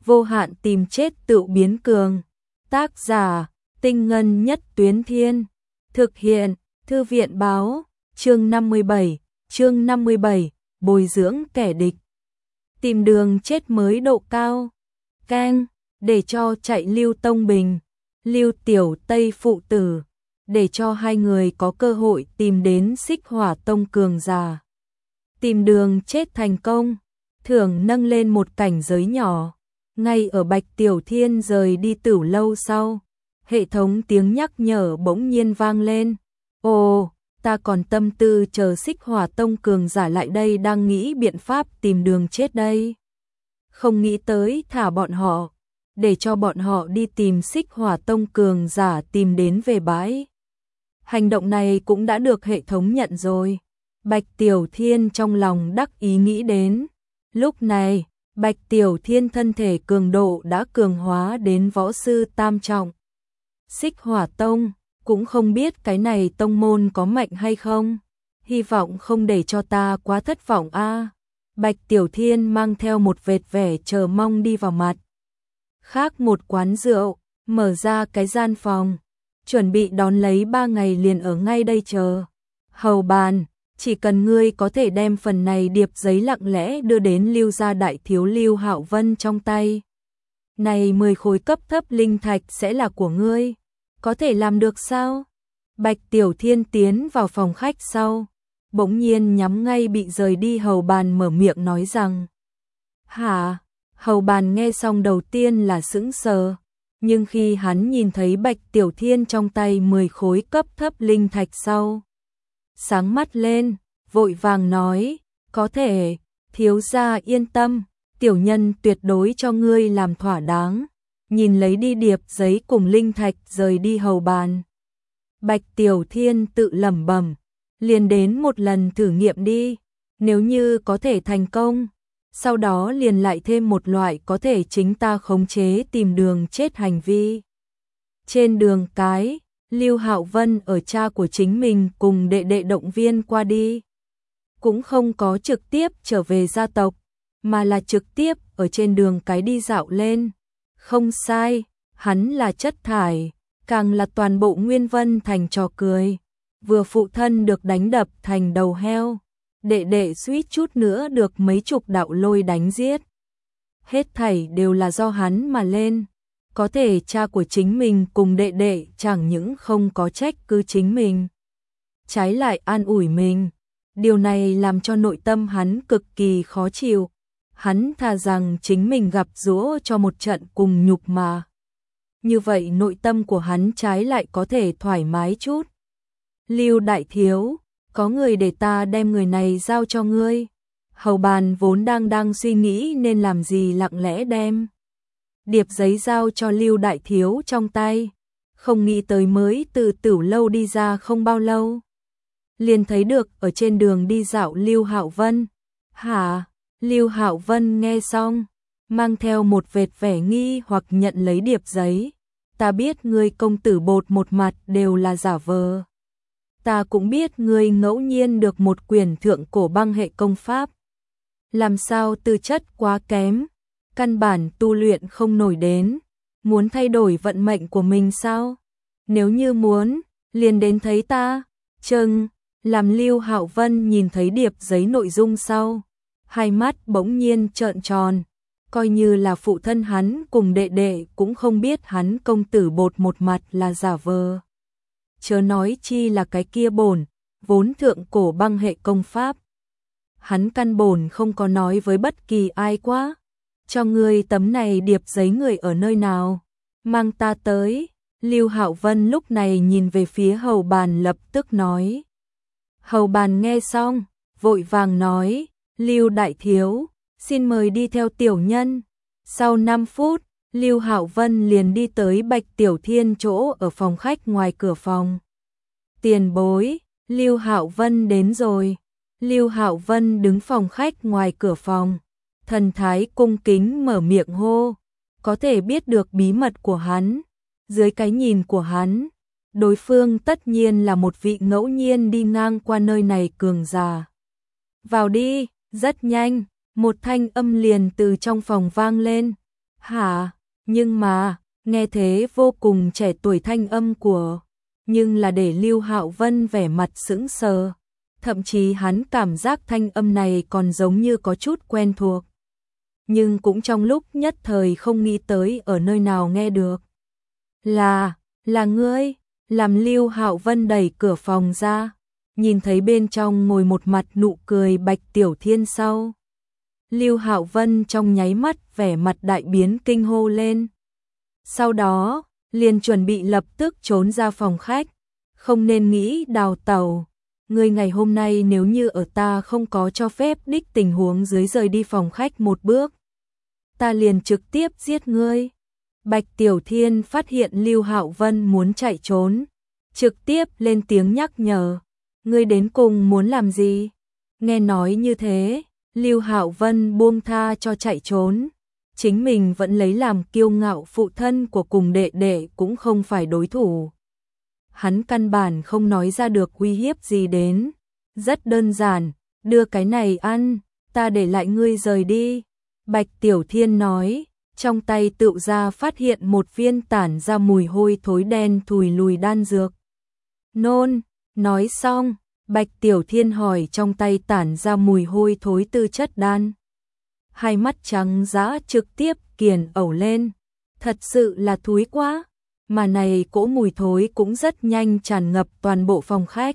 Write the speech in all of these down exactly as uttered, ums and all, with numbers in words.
vô hạn tìm chết tự biến cường. Tác giả, Tinh Ngân Nhất Tuyến Thiên. Thực hiện, Thư viện Báo. Chương năm mươi bảy, chương năm mươi bảy, bồi dưỡng kẻ địch. Tìm đường chết mới độ cao. Keng, để cho chạy Lưu Tông Bình, Lưu Tiểu Tây phụ tử, để cho hai người có cơ hội tìm đến Xích Hỏa Tông cường giả. Tìm đường chết thành công, thưởng nâng lên một cảnh giới nhỏ. Ngay ở Bạch Tiểu Thiên rời đi Tửu Lâu sau, hệ thống tiếng nhắc nhở bỗng nhiên vang lên. Ồ, ta còn tâm tư chờ Xích Hỏa Tông cường giả lại đây đang nghĩ biện pháp tìm đường chết đây. Không nghĩ tới thả bọn họ, để cho bọn họ đi tìm Xích Hỏa Tông cường giả tìm đến về bãi. Hành động này cũng đã được hệ thống nhận rồi. Bạch Tiểu Thiên trong lòng đắc ý nghĩ đến. Lúc này, Bạch Tiểu Thiên thân thể cường độ đã cường hóa đến võ sư tam trọng. Xích Hỏa Tông, cũng không biết cái này tông môn có mạnh hay không. Hy vọng không để cho ta quá thất vọng a. Bạch Tiểu Thiên mang theo một vệt vẻ chờ mong đi vào mặt. Khác một quán rượu, mở ra cái gian phòng, chuẩn bị đón lấy ba ngày liền ở ngay đây chờ. Hầu bàn, chỉ cần ngươi có thể đem phần này điệp giấy lặng lẽ đưa đến Lưu gia đại thiếu Lưu Hạo Vân trong tay. Này mười khối cấp thấp linh thạch sẽ là của ngươi. Có thể làm được sao? Bạch Tiểu Thiên tiến vào phòng khách sau, bỗng nhiên nhắm ngay bị rời đi hầu bàn mở miệng nói rằng. Hả? Hầu bàn nghe xong đầu tiên là sững sờ, nhưng khi hắn nhìn thấy Bạch Tiểu Thiên trong tay mười khối cấp thấp linh thạch sau, sáng mắt lên, vội vàng nói, có thể, thiếu gia yên tâm, tiểu nhân tuyệt đối cho ngươi làm thỏa đáng. Nhìn lấy đi điệp giấy cùng linh thạch rời đi hầu bàn. Bạch Tiểu Thiên tự lẩm bẩm, liền đến một lần thử nghiệm đi, nếu như có thể thành công, sau đó liền lại thêm một loại có thể chính ta khống chế tìm đường chết hành vi. Trên đường cái, Lưu Hạo Vân ở cha của chính mình cùng đệ đệ động viên qua đi, cũng không có trực tiếp trở về gia tộc, mà là trực tiếp ở trên đường cái đi dạo lên. Không sai, hắn là chất thải, càng là toàn bộ Nguyên Vân thành trò cười. Vừa phụ thân được đánh đập thành đầu heo, đệ đệ suýt chút nữa được mấy chục đạo lôi đánh giết. Hết thảy đều là do hắn mà lên. Có thể cha của chính mình cùng đệ đệ chẳng những không có trách cứ chính mình, trái lại an ủi mình. Điều này làm cho nội tâm hắn cực kỳ khó chịu. Hắn thà rằng chính mình gặp giũa cho một trận cùng nhục mà. Như vậy nội tâm của hắn trái lại có thể thoải mái chút. Lưu đại thiếu, có người để ta đem người này giao cho ngươi. Hầu bàn vốn đang đang suy nghĩ nên làm gì lặng lẽ đem điệp giấy giao cho Lưu đại thiếu trong tay. Không nghĩ tới mới từ Tửu Lâu đi ra không bao lâu, liền thấy được ở trên đường đi dạo Lưu Hạo Vân. Hả? Lưu Hạo Vân nghe xong, mang theo một vệt vẻ nghi hoặc nhận lấy điệp giấy. Ta biết ngươi công tử bột một mặt đều là giả vờ. Ta cũng biết ngươi ngẫu nhiên được một quyển thượng cổ băng hệ công pháp. Làm sao tư chất quá kém, căn bản tu luyện không nổi đến. Muốn thay đổi vận mệnh của mình sao? Nếu như muốn, liền đến thấy ta. Chừng, làm Lưu Hạo Vân nhìn thấy điệp giấy nội dung sau, hai mắt bỗng nhiên trợn tròn, coi như là phụ thân hắn cùng đệ đệ cũng không biết hắn công tử bột một mặt là giả vờ. Chớ nói chi là cái kia bổn, vốn thượng cổ băng hệ công pháp. Hắn căn bổn không có nói với bất kỳ ai quá. Cho ngươi tấm này điệp giấy người ở nơi nào? Mang ta tới. Lưu Hạo Vân lúc này nhìn về phía hầu bàn lập tức nói. Hầu bàn nghe xong, vội vàng nói. Lưu đại thiếu, xin mời đi theo tiểu nhân. Sau năm phút, Lưu Hạo Vân liền đi tới Bạch Tiểu Thiên chỗ ở phòng khách ngoài cửa phòng. Tiền bối, Lưu Hạo Vân đến rồi. Lưu Hạo Vân đứng phòng khách ngoài cửa phòng, thần thái cung kính mở miệng hô. Có thể biết được bí mật của hắn, dưới cái nhìn của hắn, đối phương tất nhiên là một vị ngẫu nhiên đi ngang qua nơi này cường giả. Vào đi. Rất nhanh, một thanh âm liền từ trong phòng vang lên. Hả? Nhưng mà, nghe thế vô cùng trẻ tuổi thanh âm của, nhưng là để Lưu Hạo Vân vẻ mặt sững sờ. Thậm chí hắn cảm giác thanh âm này còn giống như có chút quen thuộc. Nhưng cũng trong lúc nhất thời không nghĩ tới ở nơi nào nghe được. Là, là ngươi, làm Lưu Hạo Vân đẩy cửa phòng ra, nhìn thấy bên trong ngồi một mặt nụ cười Bạch Tiểu Thiên sau. Lưu Hạo Vân trong nháy mắt vẻ mặt đại biến kinh hô lên. Sau đó, liền chuẩn bị lập tức trốn ra phòng khách, không nên nghĩ đào tẩu. Ngươi ngày hôm nay nếu như ở ta không có cho phép đích tình huống dưới rời đi phòng khách một bước, ta liền trực tiếp giết ngươi. Bạch Tiểu Thiên phát hiện Lưu Hạo Vân muốn chạy trốn, trực tiếp lên tiếng nhắc nhở, ngươi đến cùng muốn làm gì? Nghe nói như thế, Lưu Hạo Vân buông tha cho chạy trốn, chính mình vẫn lấy làm kiêu ngạo phụ thân của cùng đệ đệ cũng không phải đối thủ. Hắn căn bản không nói ra được uy hiếp gì đến, rất đơn giản, đưa cái này ăn, ta để lại ngươi rời đi. Bạch Tiểu Thiên nói, trong tay tự ra phát hiện một viên tản ra mùi hôi thối đen thùi lùi đan dược. Nôn, nói xong, Bạch Tiểu Thiên hỏi trong tay tản ra mùi hôi thối tư chất đan. Hai mắt trắng dã trực tiếp kiền ẩu lên, thật sự là thúi quá, mà này cỗ mùi thối cũng rất nhanh tràn ngập toàn bộ phòng khách.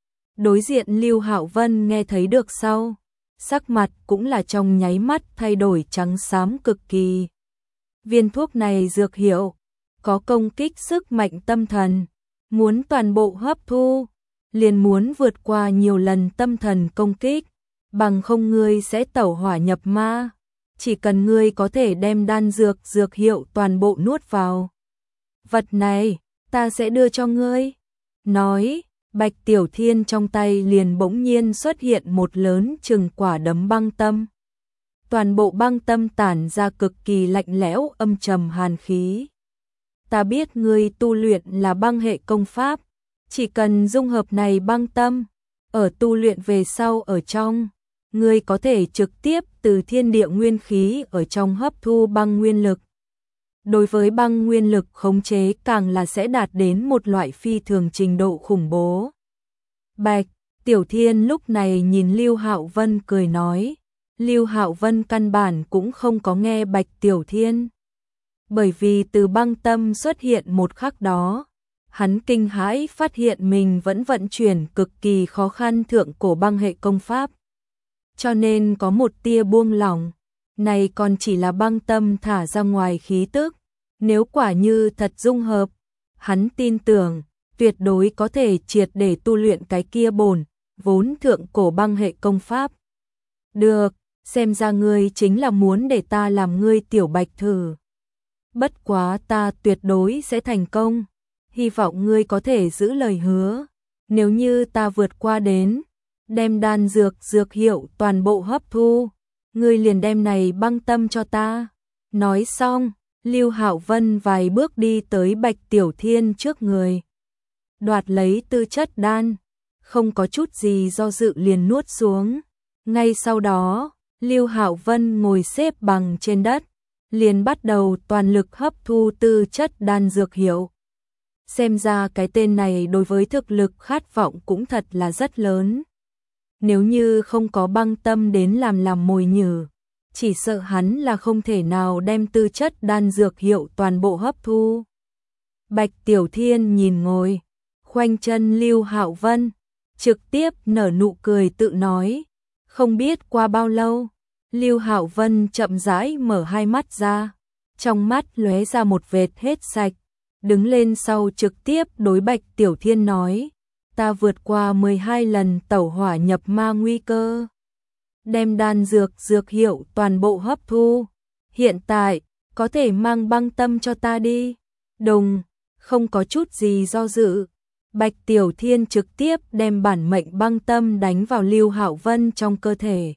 Đối diện Lưu Hạo Vân nghe thấy được sau, sắc mặt cũng là trong nháy mắt thay đổi trắng xám cực kỳ. Viên thuốc này dược hiệu, có công kích sức mạnh tâm thần, muốn toàn bộ hấp thu, liền muốn vượt qua nhiều lần tâm thần công kích, bằng không ngươi sẽ tẩu hỏa nhập ma, chỉ cần ngươi có thể đem đan dược dược hiệu toàn bộ nuốt vào. Vật này, ta sẽ đưa cho ngươi. Nói, Bạch Tiểu Thiên trong tay liền bỗng nhiên xuất hiện một lớn chừng quả đấm băng tâm. Toàn bộ băng tâm tản ra cực kỳ lạnh lẽo âm trầm hàn khí. Ta biết ngươi tu luyện là băng hệ công pháp, chỉ cần dung hợp này băng tâm, ở tu luyện về sau ở trong, ngươi có thể trực tiếp từ thiên địa nguyên khí ở trong hấp thu băng nguyên lực. Đối với băng nguyên lực khống chế càng là sẽ đạt đến một loại phi thường trình độ khủng bố. Bạch Tiểu Thiên lúc này nhìn Lưu Hạo Vân cười nói, Lưu Hạo Vân căn bản cũng không có nghe Bạch Tiểu Thiên. Bởi vì từ băng tâm xuất hiện một khắc đó, hắn kinh hãi phát hiện mình vẫn vận chuyển cực kỳ khó khăn thượng cổ băng hệ công pháp. Cho nên có một tia buông lỏng, này còn chỉ là băng tâm thả ra ngoài khí tức. Nếu quả như thật dung hợp, hắn tin tưởng, tuyệt đối có thể triệt để tu luyện cái kia bổn, vốn thượng cổ băng hệ công pháp. Được, xem ra ngươi chính là muốn để ta làm ngươi tiểu bạch thử. Bất quá ta tuyệt đối sẽ thành công, hy vọng ngươi có thể giữ lời hứa. Nếu như ta vượt qua đến, đem đan dược dược hiệu toàn bộ hấp thu, ngươi liền đem này băng tâm cho ta. Nói xong, Lưu Hạo Vân vài bước đi tới Bạch Tiểu Thiên trước người, đoạt lấy tư chất đan, không có chút gì do dự liền nuốt xuống. Ngay sau đó, Lưu Hạo Vân ngồi xếp bằng trên đất, liền bắt đầu toàn lực hấp thu tư chất đan dược hiệu. Xem ra cái tên này đối với thực lực khát vọng cũng thật là rất lớn. Nếu như không có băng tâm đến làm làm mồi nhử, chỉ sợ hắn là không thể nào đem tư chất đan dược hiệu toàn bộ hấp thu. Bạch Tiểu Thiên nhìn ngồi, khoanh chân Lưu Hạo Vân, trực tiếp nở nụ cười tự nói. Không biết qua bao lâu, Lưu Hạo Vân chậm rãi mở hai mắt ra, trong mắt lóe ra một vệt hết sạch, đứng lên sau trực tiếp đối Bạch Tiểu Thiên nói, ta vượt qua mười hai lần tẩu hỏa nhập ma nguy cơ, đem đan dược dược hiệu toàn bộ hấp thu, hiện tại có thể mang băng tâm cho ta đi. Đùng, không có chút gì do dự, Bạch Tiểu Thiên trực tiếp đem bản mệnh băng tâm đánh vào Lưu Hạo Vân trong cơ thể,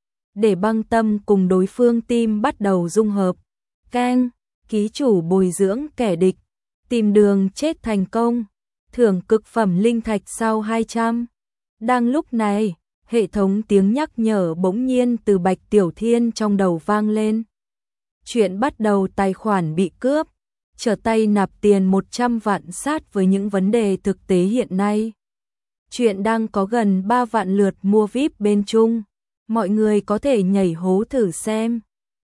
để băng tâm cùng đối phương tim bắt đầu dung hợp. Keng, ký chủ bồi dưỡng kẻ địch, tìm đường chết thành công, thưởng cực phẩm linh thạch sau hai trăm. Đang lúc này, hệ thống tiếng nhắc nhở bỗng nhiên từ Bạch Tiểu Thiên trong đầu vang lên. Chuyện bắt đầu tài khoản bị cướp, trở tay nạp tiền một trăm vạn sát với những vấn đề thực tế hiện nay. Chuyện đang có gần ba vạn lượt mua vi ai pi bên Trung, mọi người có thể nhảy hố thử xem.